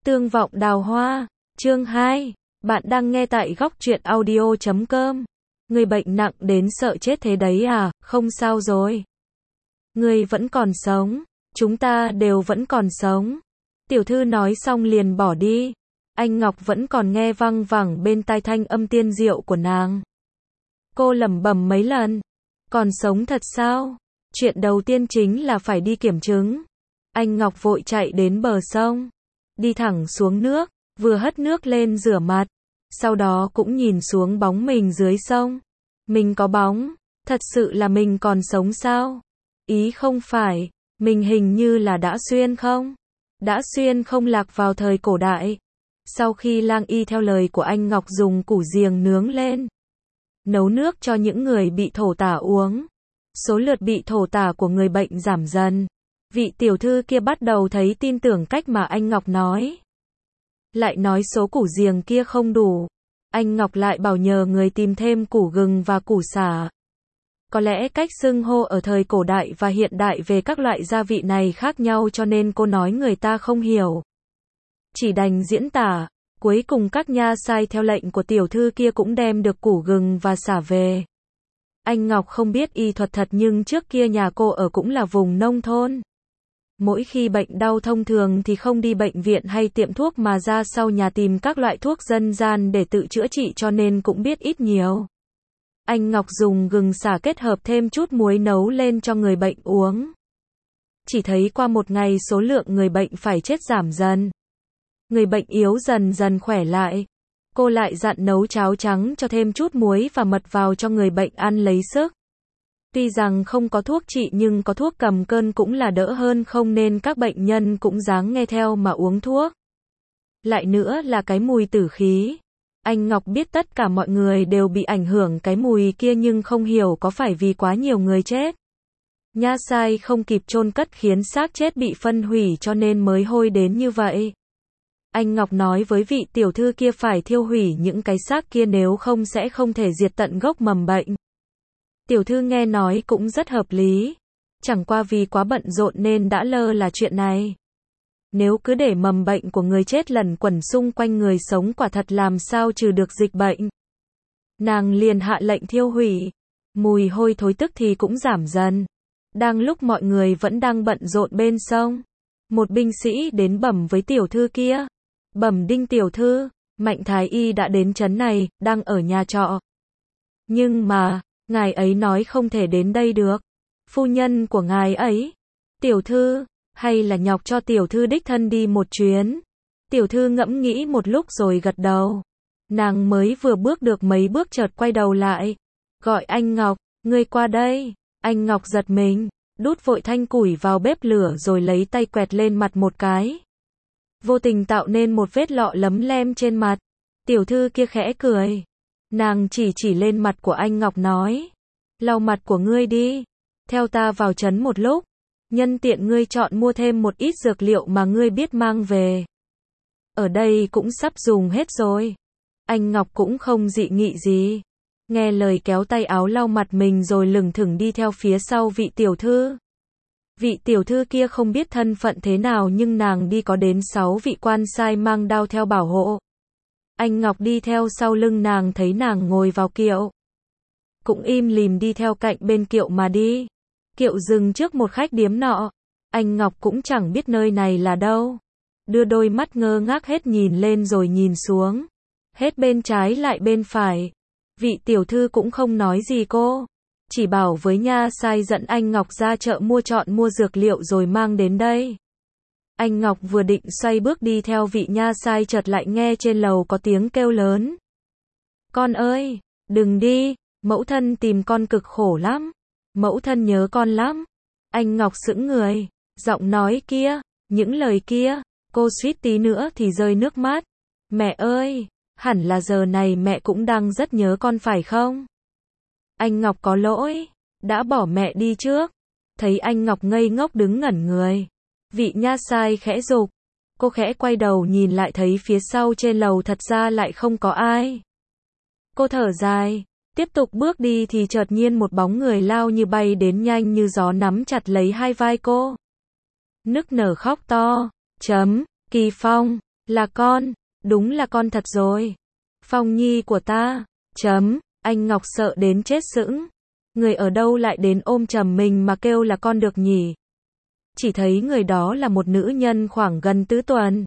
Tương vọng đào hoa, chương 2. Bạn đang nghe tại góc truyện audio.com. Người bệnh nặng đến sợ chết thế đấy à, không sao rồi. Người vẫn còn sống, chúng ta đều vẫn còn sống. Tiểu thư nói xong liền bỏ đi. Anh Ngọc vẫn còn nghe văng vẳng bên tai thanh âm tiên diệu của nàng. Cô lẩm bẩm mấy lần. Còn sống thật sao? Chuyện đầu tiên chính là phải đi kiểm chứng. Anh Ngọc vội chạy đến bờ sông. Đi thẳng xuống nước, vừa hất nước lên rửa mặt. Sau đó cũng nhìn xuống bóng mình dưới sông. Mình có bóng, thật sự là mình còn sống sao? Ý không phải, mình hình như là đã xuyên không? Đã xuyên không lạc vào thời cổ đại. Sau khi lang y theo lời của anh Ngọc dùng củ giềng nướng lên, nấu nước cho những người bị thổ tả uống. Số lượt bị thổ tả của người bệnh giảm dần. Vị tiểu thư kia bắt đầu thấy tin tưởng cách mà anh Ngọc nói. Lại nói số củ giềng kia không đủ. Anh Ngọc lại bảo nhờ người tìm thêm củ gừng và củ sả. Có lẽ cách xưng hô ở thời cổ đại và hiện đại về các loại gia vị này khác nhau cho nên cô nói người ta không hiểu. Chỉ đành diễn tả. Cuối cùng các nha sai theo lệnh của tiểu thư kia cũng đem được củ gừng và sả về. Anh Ngọc không biết y thuật thật nhưng trước kia nhà cô ở cũng là vùng nông thôn. Mỗi khi bệnh đau thông thường thì không đi bệnh viện hay tiệm thuốc mà ra sau nhà tìm các loại thuốc dân gian để tự chữa trị cho nên cũng biết ít nhiều. Anh Ngọc dùng gừng sả kết hợp thêm chút muối nấu lên cho người bệnh uống. Chỉ thấy qua một ngày số lượng người bệnh phải chết giảm dần. Người bệnh yếu dần dần khỏe lại. Cô lại dặn nấu cháo trắng cho thêm chút muối và mật vào cho người bệnh ăn lấy sức. Tuy rằng không có thuốc trị nhưng có thuốc cầm cơn cũng là đỡ hơn không nên các bệnh nhân cũng ráng nghe theo mà uống thuốc. Lại nữa là cái mùi tử khí. Anh Ngọc biết tất cả mọi người đều bị ảnh hưởng cái mùi kia nhưng không hiểu có phải vì quá nhiều người chết. Nha sai không kịp chôn cất khiến xác chết bị phân hủy cho nên mới hôi đến như vậy. Anh Ngọc nói với vị tiểu thư kia phải thiêu hủy những cái xác kia nếu không sẽ không thể diệt tận gốc mầm bệnh. Tiểu thư nghe nói cũng rất hợp lý. Chẳng qua vì quá bận rộn nên đã lơ là chuyện này. Nếu cứ để mầm bệnh của người chết lẩn quẩn xung quanh người sống quả thật làm sao trừ được dịch bệnh. Nàng liền hạ lệnh thiêu hủy. Mùi hôi thối tức thì cũng giảm dần. Đang lúc mọi người vẫn đang bận rộn bên sông, một binh sĩ đến bẩm với tiểu thư kia. Bẩm Đinh tiểu thư, Mạnh Thái Y đã đến trấn này, đang ở nhà trọ. Nhưng mà, ngài ấy nói không thể đến đây được. Phu nhân của ngài ấy. Tiểu thư, hay là nhọc cho tiểu thư đích thân đi một chuyến. Tiểu thư ngẫm nghĩ một lúc rồi gật đầu. Nàng mới vừa bước được mấy bước chợt quay đầu lại. Gọi anh Ngọc, ngươi qua đây. Anh Ngọc giật mình, đút vội thanh củi vào bếp lửa rồi lấy tay quẹt lên mặt một cái. Vô tình tạo nên một vết lọ lấm lem trên mặt. Tiểu thư kia khẽ cười. Nàng chỉ lên mặt của anh Ngọc nói. Lau mặt của ngươi đi. Theo ta vào trấn một lúc. Nhân tiện ngươi chọn mua thêm một ít dược liệu mà ngươi biết mang về. Ở đây cũng sắp dùng hết rồi. Anh Ngọc cũng không dị nghị gì. Nghe lời kéo tay áo lau mặt mình rồi lững thững đi theo phía sau vị tiểu thư. Vị tiểu thư kia không biết thân phận thế nào nhưng nàng đi có đến 6 vị quan sai mang đao theo bảo hộ. Anh Ngọc đi theo sau lưng nàng thấy nàng ngồi vào kiệu. Cũng im lìm đi theo cạnh bên kiệu mà đi. Kiệu dừng trước một khách điếm nọ. Anh Ngọc cũng chẳng biết nơi này là đâu. Đưa đôi mắt ngơ ngác hết nhìn lên rồi nhìn xuống. Hết bên trái lại bên phải. Vị tiểu thư cũng không nói gì cô. Chỉ bảo với nha sai dẫn anh Ngọc ra chợ mua dược liệu rồi mang đến đây. Anh Ngọc vừa định xoay bước đi theo vị nha sai chợt lại nghe trên lầu có tiếng kêu lớn. Con ơi, đừng đi, mẫu thân tìm con cực khổ lắm. Mẫu thân nhớ con lắm. Anh Ngọc sững người, giọng nói kia, những lời kia, cô suýt tí nữa thì rơi nước mắt. Mẹ ơi, hẳn là giờ này mẹ cũng đang rất nhớ con phải không? Anh Ngọc có lỗi, đã bỏ mẹ đi trước. Thấy anh Ngọc ngây ngốc đứng ngẩn người. Vị nha sai khẽ giục. Cô khẽ quay đầu nhìn lại thấy phía sau trên lầu thật ra lại không có ai. Cô thở dài, tiếp tục bước đi thì chợt nhiên một bóng người lao như bay đến nhanh như gió nắm chặt lấy hai vai cô. Nức nở khóc to. Kỳ Phong. Là con, đúng là con thật rồi. Phong Nhi của ta. Anh Ngọc sợ đến chết sững. Người ở đâu lại đến ôm chầm mình mà kêu là con được nhỉ? Chỉ thấy người đó là một nữ nhân khoảng gần tứ tuần.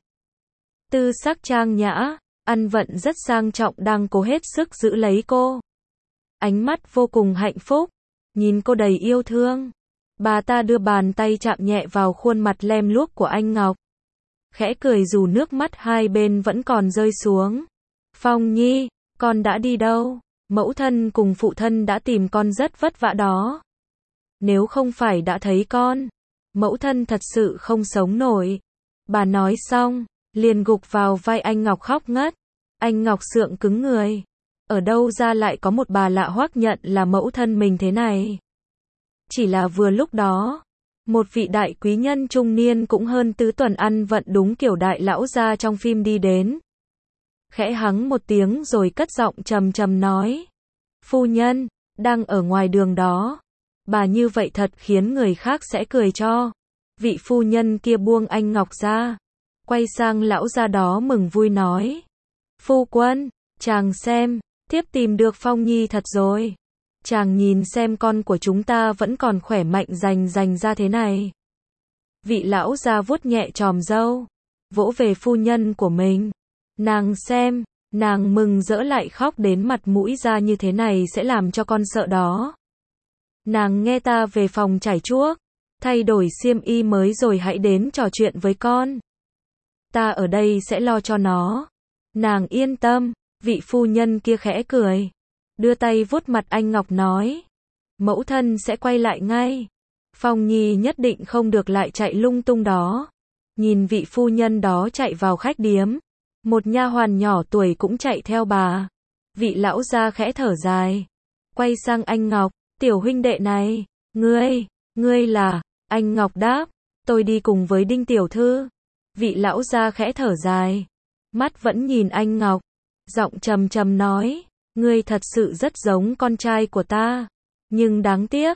Tư sắc trang nhã, ăn vận rất sang trọng đang cố hết sức giữ lấy cô. Ánh mắt vô cùng hạnh phúc, nhìn cô đầy yêu thương. Bà ta đưa bàn tay chạm nhẹ vào khuôn mặt lem luốc của anh Ngọc. Khẽ cười dù nước mắt hai bên vẫn còn rơi xuống. Phong Nhi, con đã đi đâu? Mẫu thân cùng phụ thân đã tìm con rất vất vả đó. Nếu không phải đã thấy con, mẫu thân thật sự không sống nổi. Bà nói xong, liền gục vào vai anh Ngọc khóc ngất. Anh Ngọc sượng cứng người. Ở đâu ra lại có một bà lạ hoắc nhận là mẫu thân mình thế này? Chỉ là vừa lúc đó, một vị đại quý nhân trung niên cũng hơn tứ tuần ăn vận đúng kiểu đại lão gia trong phim đi đến. Khẽ hắng một tiếng rồi cất giọng trầm trầm nói. Phu nhân, đang ở ngoài đường đó. Bà như vậy thật khiến người khác sẽ cười cho. Vị phu nhân kia buông anh Ngọc ra. Quay sang lão gia đó mừng vui nói. Phu quân, chàng xem, thiếp tìm được Phong Nhi thật rồi. Chàng nhìn xem con của chúng ta vẫn còn khỏe mạnh rành ra thế này. Vị lão gia vuốt nhẹ chòm râu, vỗ về phu nhân của mình. Nàng xem, nàng mừng rỡ lại khóc đến mặt mũi ra như thế này sẽ làm cho con sợ đó. Nàng nghe ta về phòng chải chuốt, thay đổi xiêm y mới rồi hãy đến trò chuyện với con. Ta ở đây sẽ lo cho nó. Nàng yên tâm, vị phu nhân kia khẽ cười. Đưa tay vuốt mặt anh Ngọc nói. Mẫu thân sẽ quay lại ngay. Phong Nhi nhất định không được lại chạy lung tung đó. Nhìn vị phu nhân đó chạy vào khách điếm. Một nha hoàn nhỏ tuổi cũng chạy theo bà. Vị lão gia khẽ thở dài. Quay sang anh Ngọc. Tiểu huynh đệ này. Ngươi là. Anh Ngọc đáp. Tôi đi cùng với Đinh tiểu thư. Vị lão gia khẽ thở dài. Mắt vẫn nhìn anh Ngọc. Giọng trầm trầm nói. Ngươi thật sự rất giống con trai của ta. Nhưng đáng tiếc.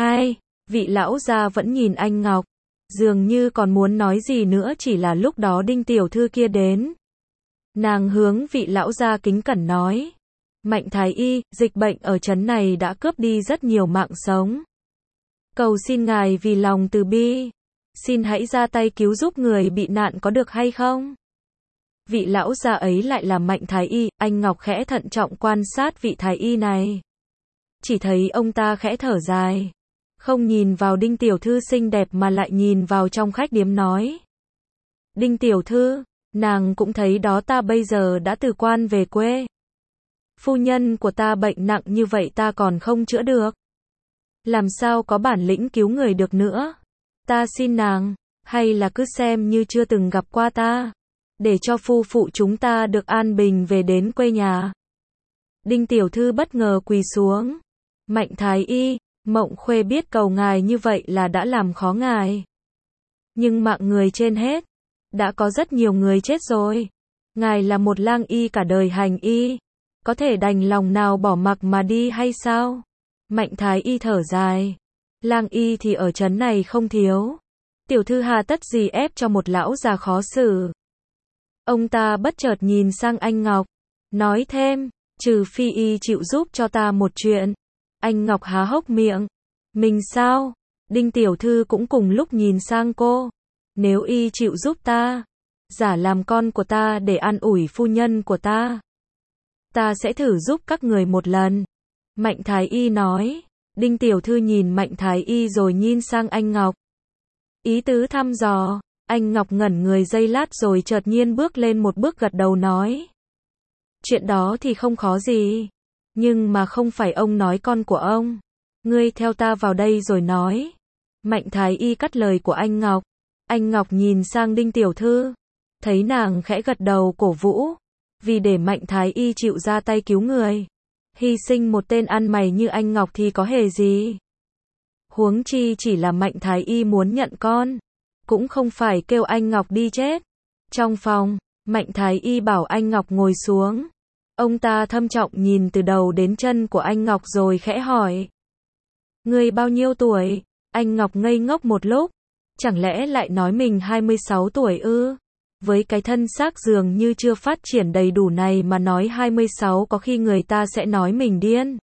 Vị lão gia vẫn nhìn anh Ngọc. Dường như còn muốn nói gì nữa, chỉ là lúc đó Đinh tiểu thư kia đến. Nàng hướng vị lão gia kính cẩn nói. Mạnh thái y, dịch bệnh ở trấn này đã cướp đi rất nhiều mạng sống. Cầu xin ngài vì lòng từ bi. Xin hãy ra tay cứu giúp người bị nạn có được hay không? Vị lão gia ấy lại là Mạnh thái y. Anh Ngọc khẽ thận trọng quan sát vị thái y này. Chỉ thấy ông ta khẽ thở dài. Không nhìn vào Đinh tiểu thư xinh đẹp mà lại nhìn vào trong khách điếm nói. Đinh tiểu thư, nàng cũng thấy đó, ta bây giờ đã từ quan về quê. Phu nhân của ta bệnh nặng như vậy ta còn không chữa được. Làm sao có bản lĩnh cứu người được nữa. Ta xin nàng, hay là cứ xem như chưa từng gặp qua ta. Để cho phu phụ chúng ta được an bình về đến quê nhà. Đinh tiểu thư bất ngờ quỳ xuống. Mạnh thái y, Mộng Khuê biết cầu ngài như vậy là đã làm khó ngài. Nhưng mạng người trên hết. Đã có rất nhiều người chết rồi. Ngài là một lang y cả đời hành y. Có thể đành lòng nào bỏ mặc mà đi hay sao? Mạnh thái y thở dài. Lang y thì ở trấn này không thiếu. Tiểu thư hà tất gì ép cho một lão già khó xử. Ông ta bất chợt nhìn sang anh Ngọc. Nói thêm, trừ phi y chịu giúp cho ta một chuyện. Anh Ngọc há hốc miệng. Mình sao? Đinh tiểu thư cũng cùng lúc nhìn sang cô. Nếu y chịu giúp ta, giả làm con của ta để an ủi phu nhân của ta. Ta sẽ thử giúp các người một lần. Mạnh thái y nói. Đinh tiểu thư nhìn Mạnh thái y rồi nhìn sang anh Ngọc. Ý tứ thăm dò. Anh Ngọc ngẩn người giây lát rồi chợt nhiên bước lên một bước gật đầu nói. Chuyện đó thì không khó gì. Nhưng mà không phải ông nói con của ông. Ngươi theo ta vào đây rồi nói. Mạnh thái y cắt lời của anh Ngọc. Anh Ngọc nhìn sang Đinh tiểu thư. Thấy nàng khẽ gật đầu cổ vũ. Vì để Mạnh thái y chịu ra tay cứu người. Hy sinh một tên ăn mày như anh Ngọc thì có hề gì. Huống chi chỉ là Mạnh thái y muốn nhận con. Cũng không phải kêu anh Ngọc đi chết. Trong phòng, Mạnh thái y bảo anh Ngọc ngồi xuống. Ông ta thâm trọng nhìn từ đầu đến chân của anh Ngọc rồi khẽ hỏi. Ngươi bao nhiêu tuổi? Anh Ngọc ngây ngốc một lúc. Chẳng lẽ lại nói mình 26 tuổi ư? Với cái thân xác dường như chưa phát triển đầy đủ này mà nói 26 có khi người ta sẽ nói mình điên.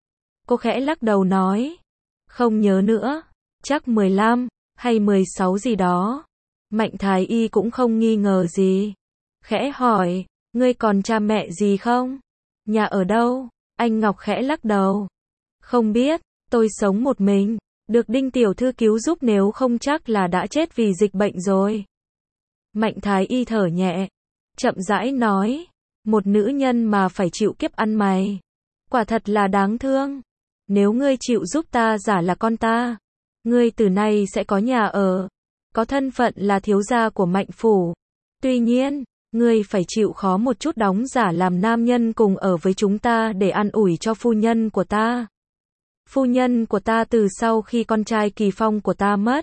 Cô khẽ lắc đầu nói. Không nhớ nữa. Chắc 15, hay 16 gì đó. Mạnh Thái Y cũng không nghi ngờ gì. Khẽ hỏi, ngươi còn cha mẹ gì không? Nhà ở đâu? Anh Ngọc khẽ lắc đầu. Không biết, tôi sống một mình. Được Đinh tiểu thư cứu giúp, nếu không chắc là đã chết vì dịch bệnh rồi. Mạnh Thái Y thở nhẹ, chậm rãi nói, một nữ nhân mà phải chịu kiếp ăn mày. Quả thật là đáng thương. Nếu ngươi chịu giúp ta giả là con ta, ngươi từ nay sẽ có nhà ở, có thân phận là thiếu gia của Mạnh phủ. Tuy nhiên, ngươi phải chịu khó một chút, đóng giả làm nam nhân cùng ở với chúng ta để an ủi cho phu nhân của ta. Phu nhân của ta từ sau khi con trai Kỳ Phong của ta mất,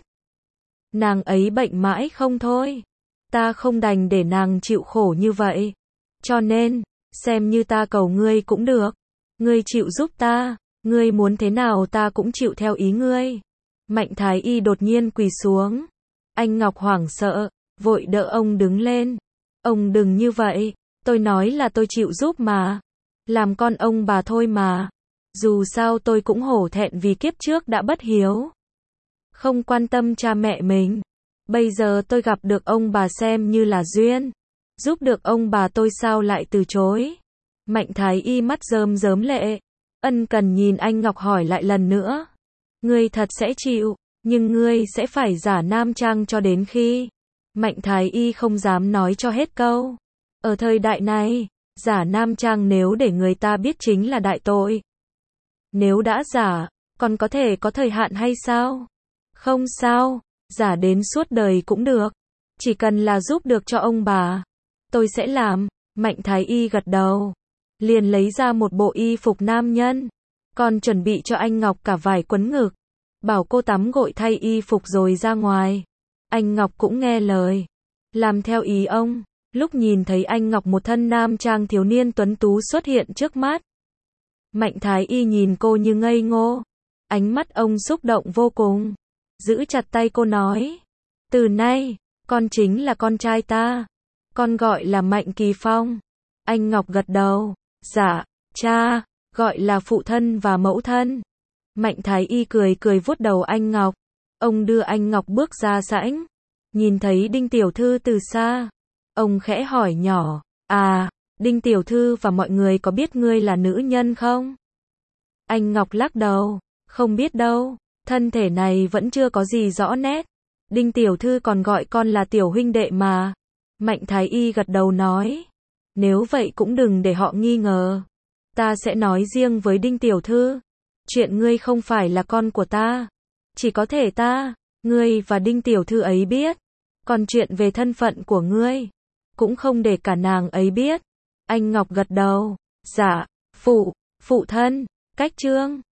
nàng ấy bệnh mãi không thôi. Ta không đành để nàng chịu khổ như vậy. Cho nên, xem như ta cầu ngươi cũng được. Ngươi chịu giúp ta, ngươi muốn thế nào ta cũng chịu theo ý ngươi. Mạnh Thái Y đột nhiên quỳ xuống. Anh Ngọc hoảng sợ, vội đỡ ông đứng lên. Ông đừng như vậy, tôi nói là tôi chịu giúp mà. Làm con ông bà thôi mà. Dù sao tôi cũng hổ thẹn vì kiếp trước đã bất hiếu, không quan tâm cha mẹ mình. Bây giờ tôi gặp được ông bà xem như là duyên. Giúp được ông bà tôi sao lại từ chối. Mạnh Thái Y mắt rơm rớm lệ. Ân cần nhìn anh Ngọc hỏi lại lần nữa. Ngươi thật sẽ chịu, nhưng ngươi sẽ phải giả nam trang cho đến khi. Mạnh Thái Y không dám nói cho hết câu. Ở thời đại này, giả nam trang nếu để người ta biết chính là đại tội. Nếu đã giả, còn có thể có thời hạn hay sao? Không sao, giả đến suốt đời cũng được. Chỉ cần là giúp được cho ông bà, tôi sẽ làm. Mạnh Thái Y gật đầu, liền lấy ra một bộ y phục nam nhân, còn chuẩn bị cho anh Ngọc cả vải quấn ngực, bảo cô tắm gội thay y phục rồi ra ngoài. Anh Ngọc cũng nghe lời, làm theo ý ông. Lúc nhìn thấy anh Ngọc một thân nam trang thiếu niên tuấn tú xuất hiện trước mắt, Mạnh Thái Y nhìn cô như ngây ngô. Ánh mắt ông xúc động vô cùng, giữ chặt tay cô nói, từ nay, con chính là con trai ta. Con gọi là Mạnh Kỳ Phong. Anh Ngọc gật đầu, dạ, cha, gọi là phụ thân và mẫu thân. Mạnh Thái Y cười cười vuốt đầu anh Ngọc. Ông đưa anh Ngọc bước ra sảnh, nhìn thấy Đinh tiểu thư từ xa. Ông khẽ hỏi nhỏ, à, Đinh tiểu thư và mọi người có biết ngươi là nữ nhân không? Anh Ngọc lắc đầu, không biết đâu, thân thể này vẫn chưa có gì rõ nét. Đinh tiểu thư còn gọi con là tiểu huynh đệ mà. Mạnh Thái Y gật đầu nói, nếu vậy cũng đừng để họ nghi ngờ. Ta sẽ nói riêng với Đinh tiểu thư. Chuyện ngươi không phải là con của ta, chỉ có thể ta, ngươi và Đinh tiểu thư ấy biết. Còn chuyện về thân phận của ngươi, cũng không để cả nàng ấy biết. Anh Ngọc gật đầu, dạ, phụ thân, cách chương